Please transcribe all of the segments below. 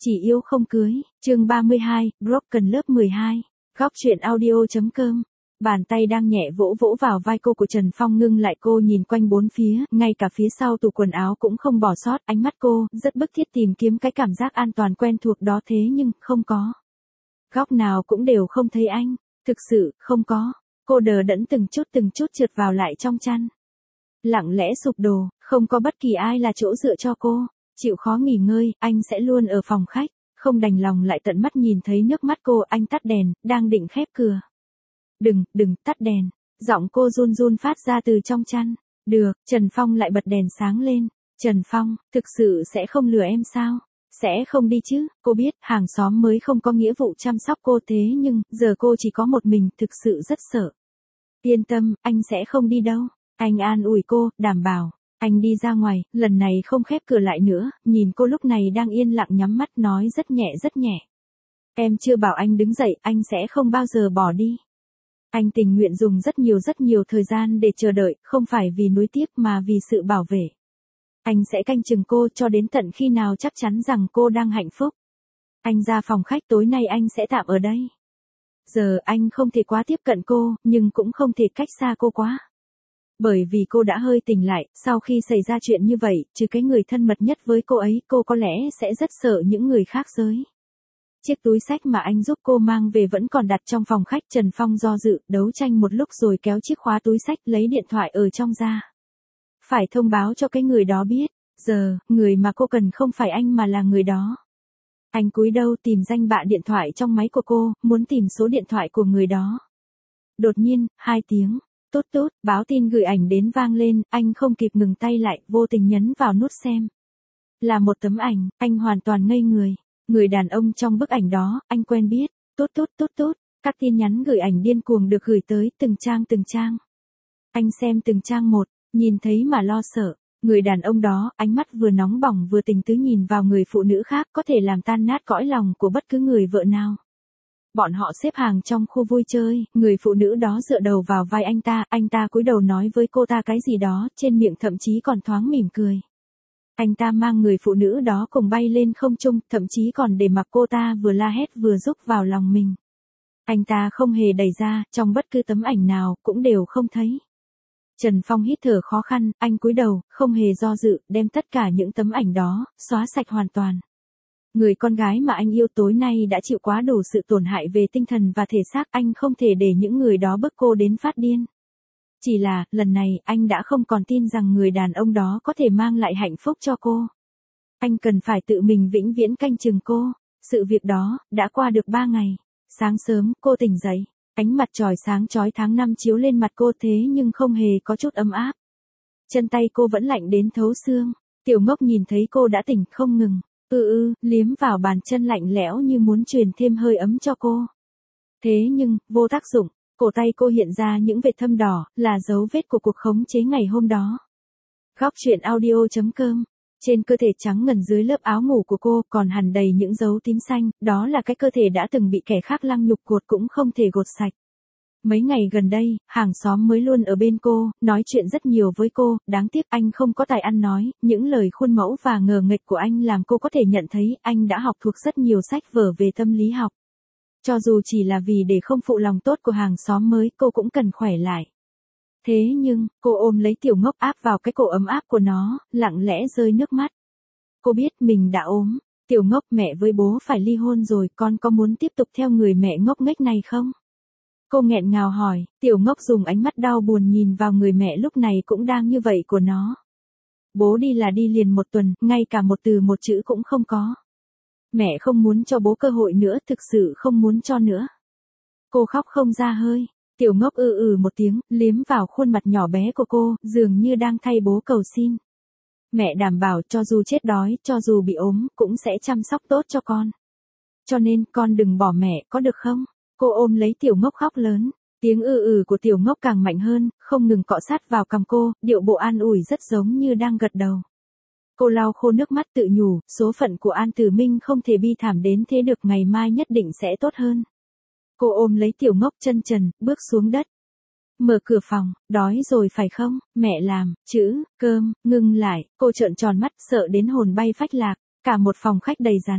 Chỉ yêu không cưới, chương 32, Broken lớp 12. Góc truyện audio.com. Bàn tay đang nhẹ vỗ vỗ vào vai cô của Trần Phong ngưng lại cô nhìn quanh bốn phía, ngay cả phía sau tủ quần áo cũng không bỏ sót, ánh mắt cô rất bức thiết tìm kiếm cái cảm giác an toàn quen thuộc đó thế nhưng không có. Góc nào cũng đều không thấy anh, thực sự không có. Cô đờ đẫn từng chút trượt vào lại trong chăn. Lặng lẽ sụp đổ, không có bất kỳ ai là chỗ dựa cho cô. Chịu khó nghỉ ngơi, anh sẽ luôn ở phòng khách, không đành lòng lại tận mắt nhìn thấy nước mắt cô, anh tắt đèn, đang định khép cửa. Đừng, tắt đèn, giọng cô run run phát ra từ trong chăn. Được, Trần Phong lại bật đèn sáng lên. Trần Phong, thực sự sẽ không lừa em sao? Sẽ không đi chứ, cô biết, hàng xóm mới không có nghĩa vụ chăm sóc cô thế nhưng, giờ cô chỉ có một mình, thực sự rất sợ. Yên tâm, anh sẽ không đi đâu. Anh an ủi cô, đảm bảo. Anh đi ra ngoài, lần này không khép cửa lại nữa, nhìn cô lúc này đang yên lặng nhắm mắt nói rất nhẹ. Em chưa bảo anh đứng dậy, anh sẽ không bao giờ bỏ đi. Anh tình nguyện dùng rất nhiều thời gian để chờ đợi, không phải vì nuối tiếc mà vì sự bảo vệ. Anh sẽ canh chừng cô cho đến tận khi nào chắc chắn rằng cô đang hạnh phúc. Anh ra phòng khách, tối nay anh sẽ tạm ở đây. Giờ anh không thể quá tiếp cận cô, nhưng cũng không thể cách xa cô quá. Bởi vì cô đã hơi tỉnh lại, sau khi xảy ra chuyện như vậy, trừ cái người thân mật nhất với cô ấy, cô có lẽ sẽ rất sợ những người khác giới. Chiếc túi xách mà anh giúp cô mang về vẫn còn đặt trong phòng khách. Trần Phong do dự, đấu tranh một lúc rồi kéo chiếc khóa túi xách, lấy điện thoại ở trong ra. Phải thông báo cho cái người đó biết, giờ, người mà cô cần không phải anh mà là người đó. Anh cúi đầu tìm danh bạ điện thoại trong máy của cô, muốn tìm số điện thoại của người đó. Đột nhiên, 2 tiếng. Tốt, báo tin gửi ảnh đến vang lên, anh không kịp ngừng tay lại, vô tình nhấn vào nút xem. Là một tấm ảnh, anh hoàn toàn ngây người. Người đàn ông trong bức ảnh đó, anh quen biết. Tốt. Các tin nhắn gửi ảnh điên cuồng được gửi tới từng trang. Anh xem từng trang một, nhìn thấy mà lo sợ. Người đàn ông đó, ánh mắt vừa nóng bỏng vừa tình tứ nhìn vào người phụ nữ khác, có thể làm tan nát cõi lòng của bất cứ người vợ nào. Bọn họ xếp hàng trong khu vui chơi, người phụ nữ đó dựa đầu vào vai anh ta cúi đầu nói với cô ta cái gì đó, trên miệng thậm chí còn thoáng mỉm cười. Anh ta mang người phụ nữ đó cùng bay lên không trung, thậm chí còn để mặc cô ta vừa la hét vừa rúc vào lòng mình. Anh ta không hề đẩy ra, trong bất cứ tấm ảnh nào, cũng đều không thấy. Trần Phong hít thở khó khăn, anh cúi đầu, không hề do dự, đem tất cả những tấm ảnh đó, xóa sạch hoàn toàn. Người con gái mà anh yêu tối nay đã chịu quá đủ sự tổn hại về tinh thần và thể xác, anh không thể để những người đó bức cô đến phát điên. Chỉ là, lần này, anh đã không còn tin rằng người đàn ông đó có thể mang lại hạnh phúc cho cô. Anh cần phải tự mình vĩnh viễn canh chừng cô. Sự việc đó, đã qua được 3 ngày. Sáng sớm, cô tỉnh dậy. Ánh mặt trời sáng chói tháng 5 chiếu lên mặt cô thế nhưng không hề có chút ấm áp. Chân tay cô vẫn lạnh đến thấu xương. Tiểu Ngốc nhìn thấy cô đã tỉnh không ngừng. Liếm vào bàn chân lạnh lẽo như muốn truyền thêm hơi ấm cho cô. Thế nhưng, vô tác dụng, cổ tay cô hiện ra những vệt thâm đỏ, là dấu vết của cuộc khống chế ngày hôm đó. Góc truyện audio.com. Trên cơ thể trắng ngần dưới lớp áo ngủ của cô còn hằn đầy những dấu tím xanh, đó là cái cơ thể đã từng bị kẻ khác lăng nhục gột cũng không thể gột sạch. Mấy ngày gần đây, hàng xóm mới luôn ở bên cô, nói chuyện rất nhiều với cô, đáng tiếc anh không có tài ăn nói, những lời khuôn mẫu và ngờ nghệch của anh làm cô có thể nhận thấy anh đã học thuộc rất nhiều sách vở về tâm lý học. Cho dù chỉ là vì để không phụ lòng tốt của hàng xóm mới, cô cũng cần khỏe lại. Thế nhưng, cô ôm lấy Tiểu Ngốc áp vào cái cổ ấm áp của nó, lặng lẽ rơi nước mắt. Cô biết mình đã ốm. Tiểu Ngốc, mẹ với bố phải ly hôn rồi, con có muốn tiếp tục theo người mẹ ngốc nghếch này không? Cô nghẹn ngào hỏi. Tiểu Ngốc dùng ánh mắt đau buồn nhìn vào người mẹ lúc này cũng đang như vậy của nó. Bố đi là đi liền 1 tuần, ngay cả một từ một chữ cũng không có. Mẹ không muốn cho bố cơ hội nữa, thực sự không muốn cho nữa. Cô khóc không ra hơi. Tiểu Ngốc một tiếng, liếm vào khuôn mặt nhỏ bé của cô, dường như đang thay bố cầu xin. Mẹ đảm bảo cho dù chết đói, cho dù bị ốm, cũng sẽ chăm sóc tốt cho con. Cho nên, con đừng bỏ mẹ, có được không? Cô ôm lấy Tiểu Ngốc khóc lớn. Tiếng của Tiểu Ngốc càng mạnh hơn, không ngừng cọ sát vào cằm cô, điệu bộ an ủi rất giống như đang gật đầu. Cô lau khô nước mắt tự nhủ, số phận của An Tử Minh không thể bi thảm đến thế được, ngày mai nhất định sẽ tốt hơn. Cô ôm lấy Tiểu Ngốc chân trần, bước xuống đất. Mở cửa phòng, đói rồi phải không, mẹ làm, cơm, ngưng lại, cô trợn tròn mắt sợ đến hồn bay phách lạc, cả một phòng khách đầy rắn.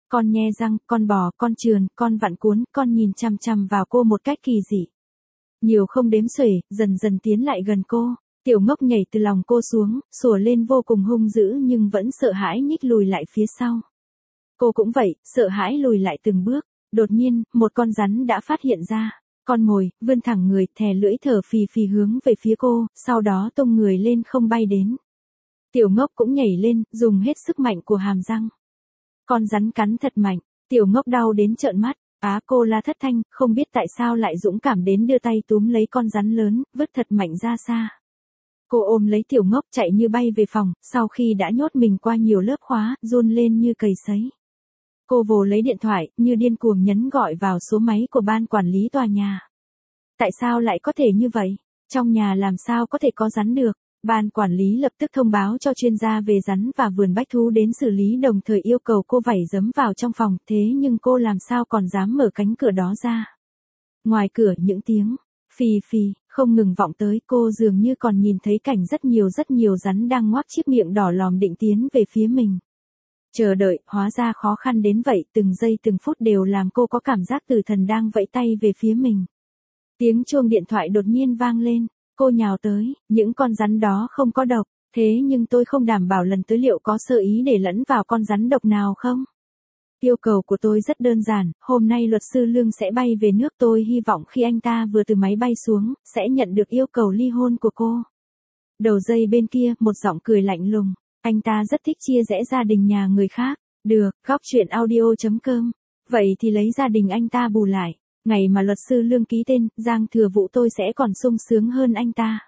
Con nhe răng, con bò, con trườn, con vặn cuốn, con nhìn chằm chằm vào cô một cách kỳ dị. Nhiều không đếm xuể, dần dần tiến lại gần cô. Tiểu Ngốc nhảy từ lòng cô xuống, sủa lên vô cùng hung dữ nhưng vẫn sợ hãi nhích lùi lại phía sau. Cô cũng vậy, sợ hãi lùi lại từng bước. Đột nhiên, một con rắn đã phát hiện ra. Con mồi, vươn thẳng người, thè lưỡi thở phì phì hướng về phía cô, sau đó tung người lên không bay đến. Tiểu Ngốc cũng nhảy lên, dùng hết sức mạnh của hàm răng. Con rắn cắn thật mạnh, Tiểu Ngốc đau đến trợn mắt. Cô la thất thanh, không biết tại sao lại dũng cảm đến đưa tay túm lấy con rắn lớn, vứt thật mạnh ra xa. Cô ôm lấy Tiểu Ngốc chạy như bay về phòng, sau khi đã nhốt mình qua nhiều lớp khóa, run lên như cầy sấy. Cô vồ lấy điện thoại, như điên cuồng nhấn gọi vào số máy của ban quản lý tòa nhà. Tại sao lại có thể như vậy? Trong nhà làm sao có thể có rắn được? Ban quản lý lập tức thông báo cho chuyên gia về rắn và vườn bách thú đến xử lý, đồng thời yêu cầu cô vẩy giấm vào trong phòng, thế nhưng cô làm sao còn dám mở cánh cửa đó ra. Ngoài cửa những tiếng phì phì không ngừng vọng tới, cô dường như còn nhìn thấy cảnh rất nhiều rắn đang ngoác chiếc miệng đỏ lòm định tiến về phía mình. Chờ đợi, hóa ra khó khăn đến vậy, từng giây từng phút đều làm cô có cảm giác tử thần đang vẫy tay về phía mình. Tiếng chuông điện thoại đột nhiên vang lên, cô nhào tới, những con rắn đó không có độc, thế nhưng tôi không đảm bảo lần tới liệu có sơ ý để lẫn vào con rắn độc nào không? Yêu cầu của tôi rất đơn giản, hôm nay luật sư Lương sẽ bay về nước, tôi hy vọng khi anh ta vừa từ máy bay xuống, sẽ nhận được yêu cầu ly hôn của cô. Đầu dây bên kia, một giọng cười lạnh lùng, anh ta rất thích chia rẽ gia đình nhà người khác. Được, góc truyện audio.com. Vậy thì lấy gia đình anh ta bù lại. Ngày mà luật sư Lương ký tên, Giang Thừa Vũ tôi sẽ còn sung sướng hơn anh ta.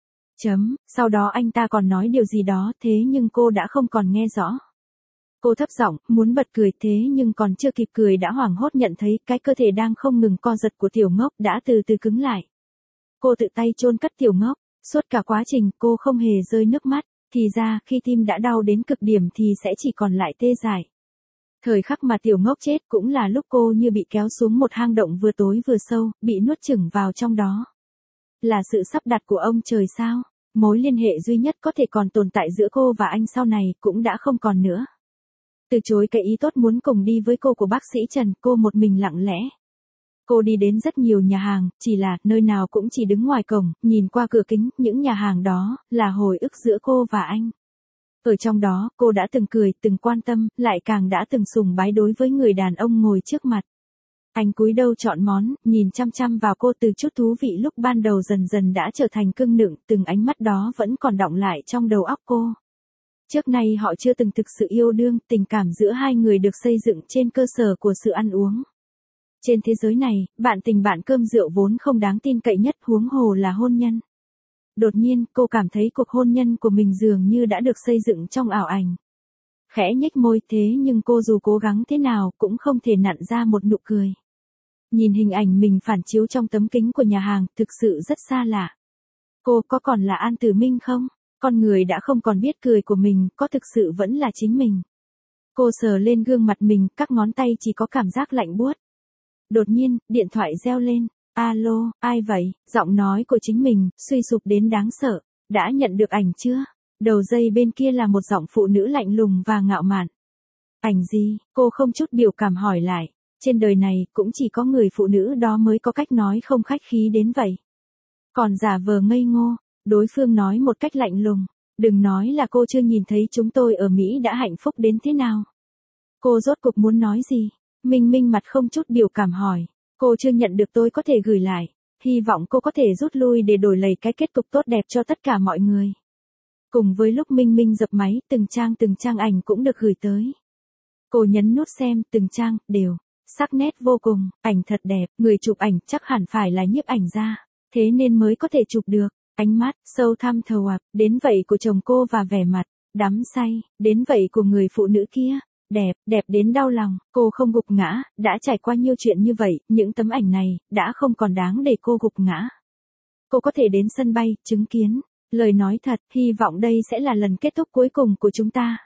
Sau đó anh ta còn nói điều gì đó, thế nhưng cô đã không còn nghe rõ. Cô thấp giọng, muốn bật cười, thế nhưng còn chưa kịp cười đã hoảng hốt nhận thấy cái cơ thể đang không ngừng co giật của Tiểu Ngốc đã từ từ cứng lại. Cô tự tay chôn cất Tiểu Ngốc, suốt cả quá trình cô không hề rơi nước mắt, thì ra khi tim đã đau đến cực điểm thì sẽ chỉ còn lại tê dại. Thời khắc mà Tiểu Ngốc chết cũng là lúc cô như bị kéo xuống một hang động vừa tối vừa sâu, bị nuốt chửng vào trong đó. Là sự sắp đặt của ông trời sao? Mối liên hệ duy nhất có thể còn tồn tại giữa cô và anh sau này cũng đã không còn nữa. Từ chối cái ý tốt muốn cùng đi với cô của bác sĩ Trần, cô một mình lặng lẽ. Cô đi đến rất nhiều nhà hàng, chỉ là nơi nào cũng chỉ đứng ngoài cổng, nhìn qua cửa kính, những nhà hàng đó là hồi ức giữa cô và anh. Ở trong đó, cô đã từng cười, từng quan tâm, lại càng đã từng sùng bái đối với người đàn ông ngồi trước mặt. Anh cúi đầu chọn món, nhìn chăm chăm vào cô, từ chút thú vị lúc ban đầu dần dần đã trở thành cưng nựng, từng ánh mắt đó vẫn còn đọng lại trong đầu óc cô. Trước nay họ chưa từng thực sự yêu đương, tình cảm giữa hai người được xây dựng trên cơ sở của sự ăn uống. Trên thế giới này, bạn tình bạn cơm rượu vốn không đáng tin cậy nhất, huống hồ là hôn nhân. Đột nhiên, cô cảm thấy cuộc hôn nhân của mình dường như đã được xây dựng trong ảo ảnh. Khẽ nhếch môi, thế nhưng cô dù cố gắng thế nào cũng không thể nặn ra một nụ cười. Nhìn hình ảnh mình phản chiếu trong tấm kính của nhà hàng, thực sự rất xa lạ. Cô có còn là An Tử Minh không? Con người đã không còn biết cười của mình, có thực sự vẫn là chính mình. Cô sờ lên gương mặt mình, các ngón tay chỉ có cảm giác lạnh buốt. Đột nhiên, điện thoại reo lên. Alo, ai vậy? Giọng nói của chính mình, suy sụp đến đáng sợ. Đã nhận được ảnh chưa? Đầu dây bên kia là một giọng phụ nữ lạnh lùng và ngạo mạn. Ảnh gì? Cô không chút biểu cảm hỏi lại. Trên đời này, cũng chỉ có người phụ nữ đó mới có cách nói không khách khí đến vậy. Còn giả vờ ngây ngô, đối phương nói một cách lạnh lùng. Đừng nói là cô chưa nhìn thấy chúng tôi ở Mỹ đã hạnh phúc đến thế nào. Cô rốt cuộc muốn nói gì? Minh Minh mặt không chút biểu cảm hỏi. Cô chưa nhận được, tôi có thể gửi lại. Hy vọng cô có thể rút lui để đổi lấy cái kết cục tốt đẹp cho tất cả mọi người. Cùng với lúc Minh Minh dập máy, từng trang ảnh cũng được gửi tới. Cô nhấn nút xem, từng trang, đều sắc nét vô cùng, ảnh thật đẹp, người chụp ảnh chắc hẳn phải là nhiếp ảnh gia, thế nên mới có thể chụp được. Ánh mắt sâu thẳm thầu ạt, đến vậy của chồng cô và vẻ mặt đắm say, đến vậy của người phụ nữ kia, đẹp đến đau lòng. Cô không gục ngã, đã trải qua nhiều chuyện như vậy, những tấm ảnh này đã không còn đáng để cô gục ngã. Cô có thể đến sân bay, chứng kiến lời nói thật, hy vọng đây sẽ là lần kết thúc cuối cùng của chúng ta.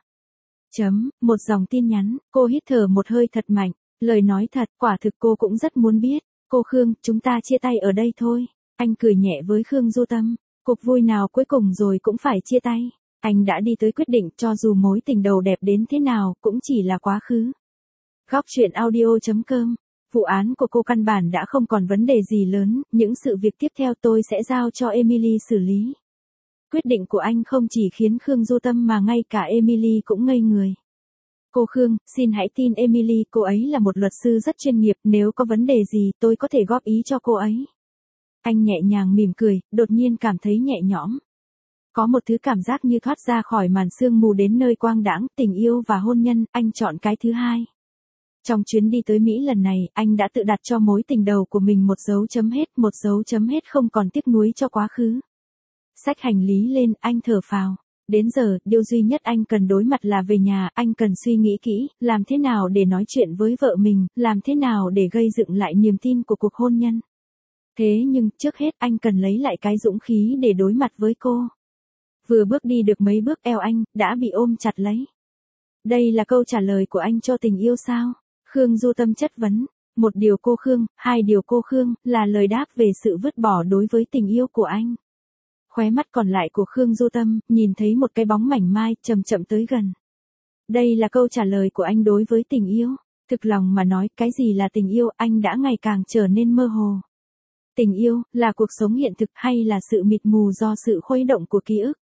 Một dòng tin nhắn, cô hít thở một hơi thật mạnh, lời nói thật, quả thực cô cũng rất muốn biết. Cô Khương, chúng ta chia tay ở đây thôi. Anh cười nhẹ với Khương Du Tâm, cuộc vui nào cuối cùng rồi cũng phải chia tay. Anh đã đi tới quyết định, cho dù mối tình đầu đẹp đến thế nào cũng chỉ là quá khứ. Góc truyện audio.com. Vụ án của cô căn bản đã không còn vấn đề gì lớn, những sự việc tiếp theo tôi sẽ giao cho Emily xử lý. Quyết định của anh không chỉ khiến Khương Du Tâm mà ngay cả Emily cũng ngây người. Cô Khương, xin hãy tin Emily, cô ấy là một luật sư rất chuyên nghiệp, nếu có vấn đề gì tôi có thể góp ý cho cô ấy. Anh nhẹ nhàng mỉm cười, đột nhiên cảm thấy nhẹ nhõm. Có một thứ cảm giác như thoát ra khỏi màn sương mù đến nơi quang đãng, tình yêu và hôn nhân, anh chọn cái thứ hai. Trong chuyến đi tới Mỹ lần này, anh đã tự đặt cho mối tình đầu của mình một dấu chấm hết không còn tiếc nuối cho quá khứ. Xách hành lý lên, anh thở phào. Đến giờ, điều duy nhất anh cần đối mặt là về nhà, anh cần suy nghĩ kỹ, làm thế nào để nói chuyện với vợ mình, làm thế nào để gây dựng lại niềm tin của cuộc hôn nhân. Thế nhưng, trước hết anh cần lấy lại cái dũng khí để đối mặt với cô. Vừa bước đi được mấy bước eo anh, đã bị ôm chặt lấy. Đây là câu trả lời của anh cho tình yêu sao? Khương Du Tâm chất vấn. Một điều cô Khương, hai điều cô Khương, là lời đáp về sự vứt bỏ đối với tình yêu của anh. Khóe mắt còn lại của Khương Du Tâm, nhìn thấy một cái bóng mảnh mai, chậm chậm tới gần. Đây là câu trả lời của anh đối với tình yêu. Thực lòng mà nói, cái gì là tình yêu, anh đã ngày càng trở nên mơ hồ. Tình yêu, là cuộc sống hiện thực hay là sự mịt mù do sự khuấy động của ký ức?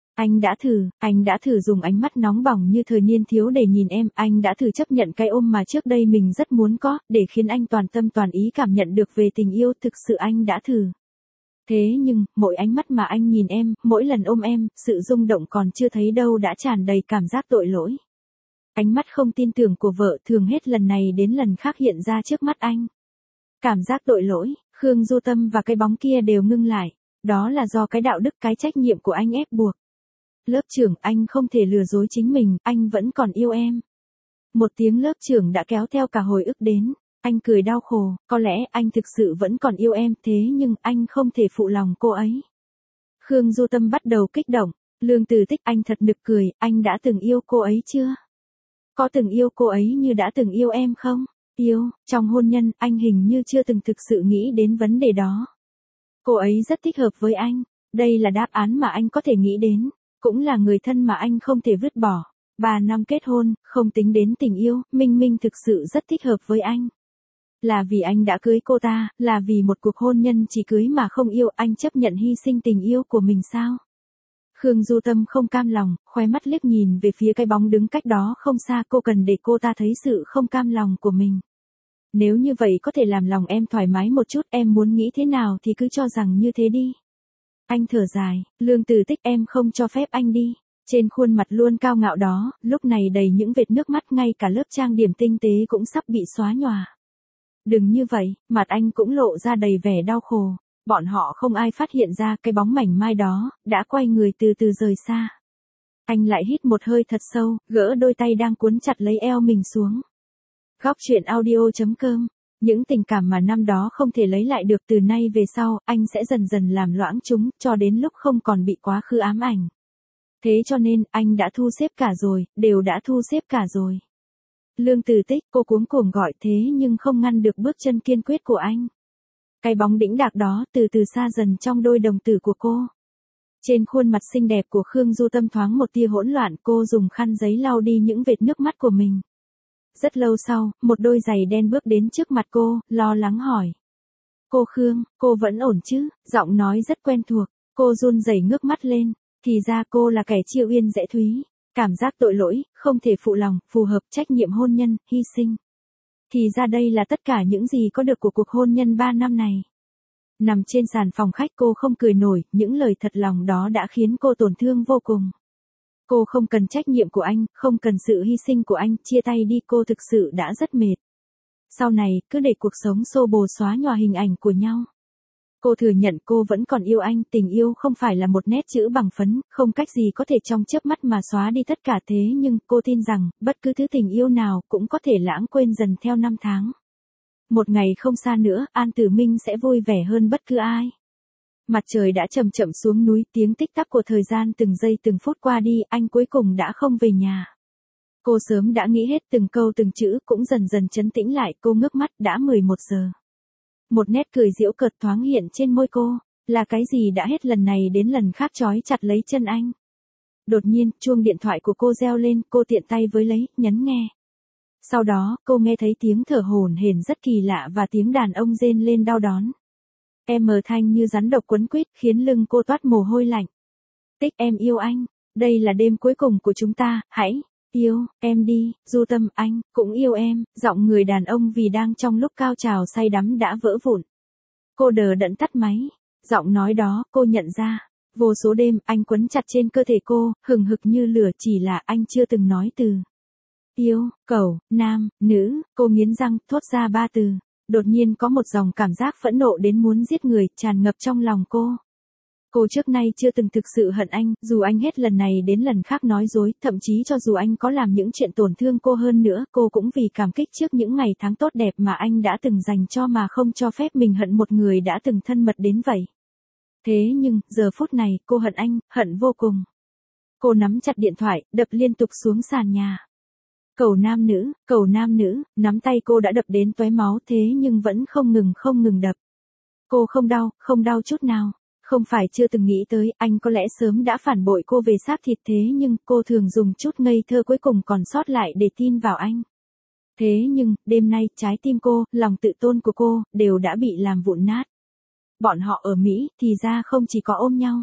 Anh đã thử dùng ánh mắt nóng bỏng như thời niên thiếu để nhìn em, anh đã thử chấp nhận cái ôm mà trước đây mình rất muốn có, để khiến anh toàn tâm toàn ý cảm nhận được về tình yêu, thực sự anh đã thử. Thế nhưng, mỗi ánh mắt mà anh nhìn em, mỗi lần ôm em, sự rung động còn chưa thấy đâu đã tràn đầy cảm giác tội lỗi. Ánh mắt không tin tưởng của vợ thường hết lần này đến lần khác hiện ra trước mắt anh. Cảm giác tội lỗi, Khương Du Tâm và cái bóng kia đều ngưng lại. Đó là do cái đạo đức, cái trách nhiệm của anh ép buộc. Lớp trưởng, anh không thể lừa dối chính mình, anh vẫn còn yêu em. Một tiếng lớp trưởng đã kéo theo cả hồi ức đến. Anh cười đau khổ, có lẽ anh thực sự vẫn còn yêu em, thế nhưng anh không thể phụ lòng cô ấy. Khương Du Tâm bắt đầu kích động. Lương Từ Tích, anh thật nực cười, anh đã từng yêu cô ấy chưa? Có từng yêu cô ấy như đã từng yêu em không? Yêu, trong hôn nhân, anh hình như chưa từng thực sự nghĩ đến vấn đề đó. Cô ấy rất thích hợp với anh, đây là đáp án mà anh có thể nghĩ đến, cũng là người thân mà anh không thể vứt bỏ. 3 năm kết hôn, không tính đến tình yêu, Minh Minh thực sự rất thích hợp với anh. Là vì anh đã cưới cô ta, là vì một cuộc hôn nhân chỉ cưới mà không yêu, anh chấp nhận hy sinh tình yêu của mình sao? Khương Du Tâm không cam lòng, khóe mắt liếc nhìn về phía cái bóng đứng cách đó không xa, cô cần để cô ta thấy sự không cam lòng của mình. Nếu như vậy có thể làm lòng em thoải mái một chút, em muốn nghĩ thế nào thì cứ cho rằng như thế đi. Anh thở dài, Lương Từ Tích, em không cho phép anh đi. Trên khuôn mặt luôn cao ngạo đó, lúc này đầy những vệt nước mắt, ngay cả lớp trang điểm tinh tế cũng sắp bị xóa nhòa. Đừng như vậy, mặt anh cũng lộ ra đầy vẻ đau khổ. Bọn họ không ai phát hiện ra cái bóng mảnh mai đó, đã quay người từ từ rời xa. Anh lại hít một hơi thật sâu, gỡ đôi tay đang cuốn chặt lấy eo mình xuống. Góc truyện audio.com. Những tình cảm mà năm đó không thể lấy lại được, từ nay về sau, anh sẽ dần dần làm loãng chúng, cho đến lúc không còn bị quá khứ ám ảnh. Thế cho nên, anh đã thu xếp cả rồi, đều đã thu xếp cả rồi. Lương Từ Tích, cô cuống cuồng gọi, thế nhưng không ngăn được bước chân kiên quyết của anh. Cái bóng đĩnh đạc đó từ từ xa dần trong đôi đồng tử của cô. Trên khuôn mặt xinh đẹp của Khương Du Tâm thoáng một tia hỗn loạn, cô dùng khăn giấy lau đi những vệt nước mắt của mình. Rất lâu sau, một đôi giày đen bước đến trước mặt cô, lo lắng hỏi. Cô Khương, cô vẫn ổn chứ? Giọng nói rất quen thuộc, cô run rẩy ngước mắt lên, thì ra cô là kẻ Chiêu Yên Dễ Thúy. Cảm giác tội lỗi, không thể phụ lòng, phù hợp, trách nhiệm hôn nhân, hy sinh. Thì ra đây là tất cả những gì có được của cuộc hôn nhân 3 năm này. Nằm trên sàn phòng khách cô không cười nổi, những lời thật lòng đó đã khiến cô tổn thương vô cùng. Cô không cần trách nhiệm của anh, không cần sự hy sinh của anh, chia tay đi, cô thực sự đã rất mệt. Sau này, cứ để cuộc sống xô bồ xóa nhòa hình ảnh của nhau. Cô thừa nhận cô vẫn còn yêu anh, tình yêu không phải là một nét chữ bằng phấn, không cách gì có thể trong chớp mắt mà xóa đi tất cả, thế nhưng cô tin rằng, bất cứ thứ tình yêu nào cũng có thể lãng quên dần theo năm tháng. Một ngày không xa nữa, An Tử Minh sẽ vui vẻ hơn bất cứ ai. Mặt trời đã chậm chậm xuống núi, tiếng tích tắc của thời gian từng giây từng phút qua đi, anh cuối cùng đã không về nhà. Cô sớm đã nghĩ hết từng câu từng chữ, cũng dần dần trấn tĩnh lại, cô ngước mắt, đã 11 giờ. Một nét cười giễu cợt thoáng hiện trên môi cô, là cái gì đã hết lần này đến lần khác trói chặt lấy chân anh. Đột nhiên, chuông điện thoại của cô reo lên, cô tiện tay với lấy, nhấn nghe. Sau đó, cô nghe thấy tiếng thở hổn hển rất kỳ lạ và tiếng đàn ông rên lên đau đớn. Em thanh như rắn độc quấn quýt khiến lưng cô toát mồ hôi lạnh. Tích, em yêu anh. Đây là đêm cuối cùng của chúng ta, hãy yêu em đi. Du Tâm, anh cũng yêu em. Giọng người đàn ông vì đang trong lúc cao trào say đắm đã vỡ vụn. Cô đờ đẫn tắt máy. Giọng nói đó, cô nhận ra. Vô số đêm, anh quấn chặt trên cơ thể cô, hừng hực như lửa, chỉ là anh chưa từng nói từ yêu, cẩu, nam, nữ. Cô nghiến răng, thốt ra 3 từ. Đột nhiên có một dòng cảm giác phẫn nộ đến muốn giết người, tràn ngập trong lòng cô. Cô trước nay chưa từng thực sự hận anh, dù anh hết lần này đến lần khác nói dối, thậm chí cho dù anh có làm những chuyện tổn thương cô hơn nữa, cô cũng vì cảm kích trước những ngày tháng tốt đẹp mà anh đã từng dành cho mà không cho phép mình hận một người đã từng thân mật đến vậy. Thế nhưng, giờ phút này, cô hận anh, hận vô cùng. Cô nắm chặt điện thoại, đập liên tục xuống sàn nhà. Cầu nam nữ, nắm tay cô đã đập đến tóe máu thế nhưng vẫn không ngừng đập. Cô không đau chút nào. Không phải chưa từng nghĩ tới, anh có lẽ sớm đã phản bội cô về xác thịt thế nhưng cô thường dùng chút ngây thơ cuối cùng còn sót lại để tin vào anh. Thế nhưng, đêm nay, trái tim cô, lòng tự tôn của cô, đều đã bị làm vụn nát. Bọn họ ở Mỹ, thì ra không chỉ có ôm nhau,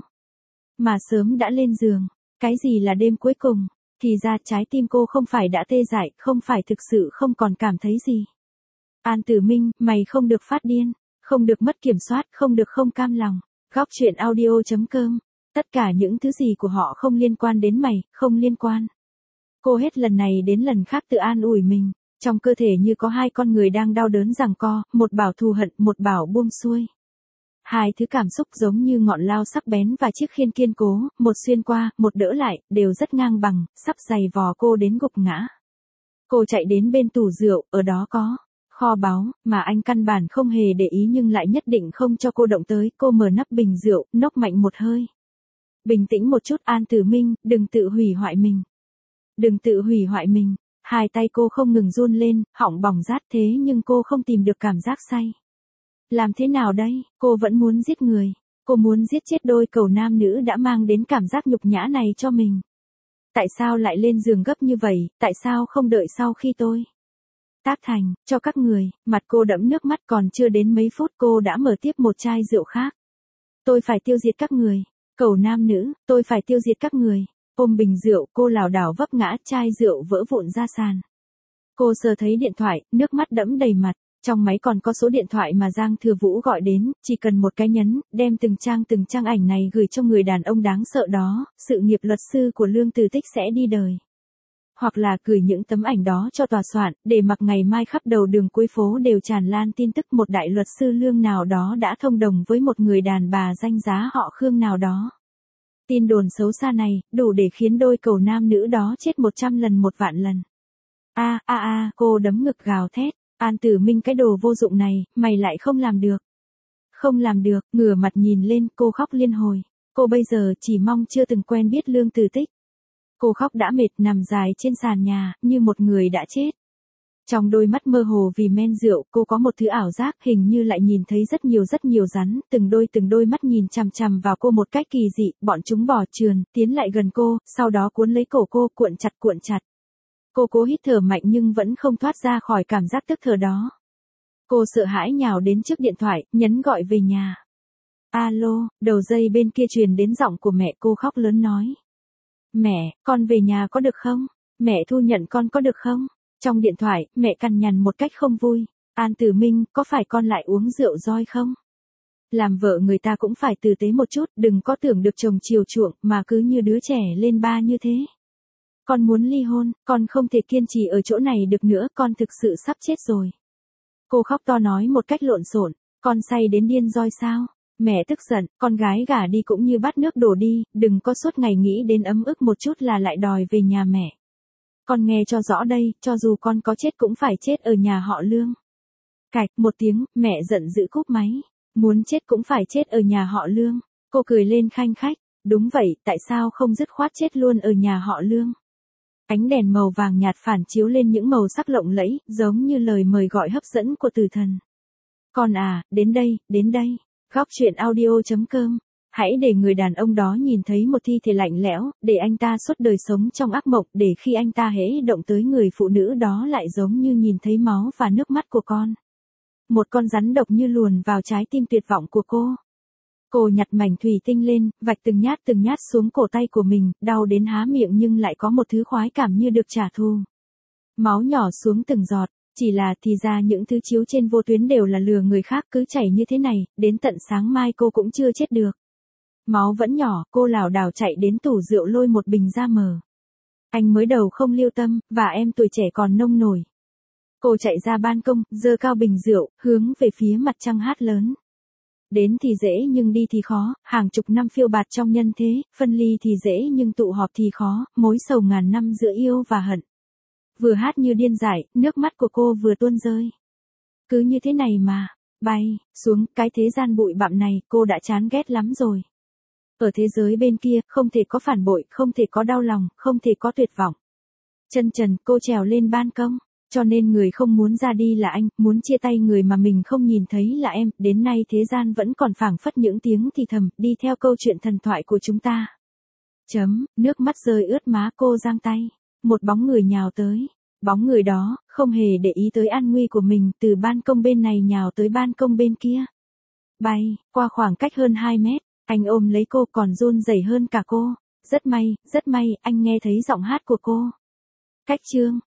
mà sớm đã lên giường. Cái gì là đêm cuối cùng? Thì ra trái tim cô không phải đã tê dại, không phải thực sự không còn cảm thấy gì. An Tử Minh, mày không được phát điên, không được mất kiểm soát, không được không cam lòng. Góc truyện audio.com. Tất cả những thứ gì của họ không liên quan đến mày, không liên quan. Cô hết lần này đến lần khác tự an ủi mình. Trong cơ thể như có hai con người đang đau đớn giằng co, một bảo thù hận, một bảo buông xuôi. Hai thứ cảm xúc giống như ngọn lao sắc bén và chiếc khiên kiên cố, một xuyên qua, một đỡ lại, đều rất ngang bằng, sắp giày vò cô đến gục ngã. Cô chạy đến bên tủ rượu, ở đó có kho báu, mà anh căn bản không hề để ý nhưng lại nhất định không cho cô động tới. Cô mở nắp bình rượu, nốc mạnh một hơi. Bình tĩnh một chút An Tử Minh, đừng tự hủy hoại mình. Đừng tự hủy hoại mình. Hai tay cô không ngừng run lên, họng bỏng rát thế nhưng cô không tìm được cảm giác say. Làm thế nào đây? Cô vẫn muốn giết người. Cô muốn giết chết đôi cầu nam nữ đã mang đến cảm giác nhục nhã này cho mình. Tại sao lại lên giường gấp như vậy? Tại sao không đợi sau khi tôi tác thành, cho các người? Mặt cô đẫm nước mắt, còn chưa đến mấy phút cô đã mở tiếp một chai rượu khác. Tôi phải tiêu diệt các người. Cầu nam nữ, tôi phải tiêu diệt các người. Ôm bình rượu, cô lảo đảo vấp ngã, chai rượu vỡ vụn ra sàn. Cô sờ thấy điện thoại, nước mắt đẫm đầy mặt. Trong máy còn có số điện thoại mà Giang Thừa Vũ gọi đến, chỉ cần một cái nhấn, đem từng trang ảnh này gửi cho người đàn ông đáng sợ đó, sự nghiệp luật sư của Lương Từ Tích sẽ đi đời. Hoặc là gửi những tấm ảnh đó cho tòa soạn, để mặc ngày mai khắp đầu đường cuối phố đều tràn lan tin tức một đại luật sư Lương nào đó đã thông đồng với một người đàn bà danh giá họ Khương nào đó. Tin đồn xấu xa này, đủ để khiến đôi cầu nam nữ đó chết 100 lần 1 vạn lần. Cô đấm ngực gào thét. An Tử Minh, cái đồ vô dụng này, mày lại không làm được. Không làm được, ngửa mặt nhìn lên, cô khóc liên hồi. Cô bây giờ chỉ mong chưa từng quen biết Lương Từ Tích. Cô khóc đã mệt, nằm dài trên sàn nhà, như một người đã chết. Trong đôi mắt mơ hồ vì men rượu, cô có một thứ ảo giác, hình như lại nhìn thấy rất nhiều rắn, từng đôi mắt nhìn chằm chằm vào cô một cách kỳ dị, bọn chúng bò trườn, tiến lại gần cô, sau đó cuốn lấy cổ cô, cuộn chặt. Cô cố hít thở mạnh nhưng vẫn không thoát ra khỏi cảm giác tức thở đó. Cô sợ hãi nhào đến trước điện thoại, nhấn gọi về nhà. Alo, đầu dây bên kia truyền đến giọng của mẹ, cô khóc lớn nói. Mẹ, con về nhà có được không? Mẹ thu nhận con có được không? Trong điện thoại, mẹ cằn nhằn một cách không vui. An Tử Minh, có phải con lại uống rượu roi không? Làm vợ người ta cũng phải tử tế một chút, đừng có tưởng được chồng chiều chuộng, mà cứ như đứa trẻ lên ba như thế. Con muốn ly hôn, con không thể kiên trì ở chỗ này được nữa, con thực sự sắp chết rồi. Cô khóc to nói một cách lộn xộn, con say đến điên roi sao? Mẹ tức giận, con gái gả đi cũng như bát nước đổ đi, đừng có suốt ngày nghĩ đến ấm ức một chút là lại đòi về nhà mẹ. Con nghe cho rõ đây, cho dù con có chết cũng phải chết ở nhà họ Lương. Cạch một tiếng, mẹ giận dữ cúp máy. Muốn chết cũng phải chết ở nhà họ Lương. Cô cười lên khanh khách, đúng vậy, tại sao không dứt khoát chết luôn ở nhà họ Lương? Ánh đèn màu vàng nhạt phản chiếu lên những màu sắc lộng lẫy, giống như lời mời gọi hấp dẫn của tử thần. Con à, đến đây. Góc truyện audio.com Hãy để người đàn ông đó nhìn thấy một thi thể lạnh lẽo, để anh ta suốt đời sống trong ác mộng, để khi anh ta hễ động tới người phụ nữ đó lại giống như nhìn thấy máu và nước mắt của con. Một con rắn độc như luồn vào trái tim tuyệt vọng của cô. Cô nhặt mảnh thủy tinh lên, vạch từng nhát xuống cổ tay của mình, đau đến há miệng nhưng lại có một thứ khoái cảm như được trả thù. Máu nhỏ xuống từng giọt, chỉ là thì ra những thứ chiếu trên vô tuyến đều là lừa người khác, cứ chảy như thế này, đến tận sáng mai cô cũng chưa chết được. Máu vẫn nhỏ, cô lảo đảo chạy đến tủ rượu lôi một bình ra mở. Anh mới đầu không lưu tâm, và em tuổi trẻ còn nông nổi. Cô chạy ra ban công, giơ cao bình rượu, hướng về phía mặt trăng hát lớn. Đến thì dễ nhưng đi thì khó, hàng chục năm phiêu bạt trong nhân thế, phân ly thì dễ nhưng tụ họp thì khó, mối sầu ngàn năm giữa yêu và hận. Vừa hát như điên dại, nước mắt của cô vừa tuôn rơi. Cứ như thế này mà, bay, xuống, cái thế gian bụi bặm này, cô đã chán ghét lắm rồi. Ở thế giới bên kia, không thể có phản bội, không thể có đau lòng, không thể có tuyệt vọng. Chân trần, cô trèo lên ban công. Cho nên người không muốn ra đi là anh, muốn chia tay người mà mình không nhìn thấy là em, đến nay thế gian vẫn còn phảng phất những tiếng thì thầm, đi theo câu chuyện thần thoại của chúng ta. Nước mắt rơi ướt má cô giang tay. Một bóng người nhào tới. Bóng người đó, không hề để ý tới an nguy của mình, từ ban công bên này nhào tới ban công bên kia. Bay, qua khoảng cách hơn 2 mét, anh ôm lấy cô còn run rẩy hơn cả cô. Rất may, anh nghe thấy giọng hát của cô. Cách chương.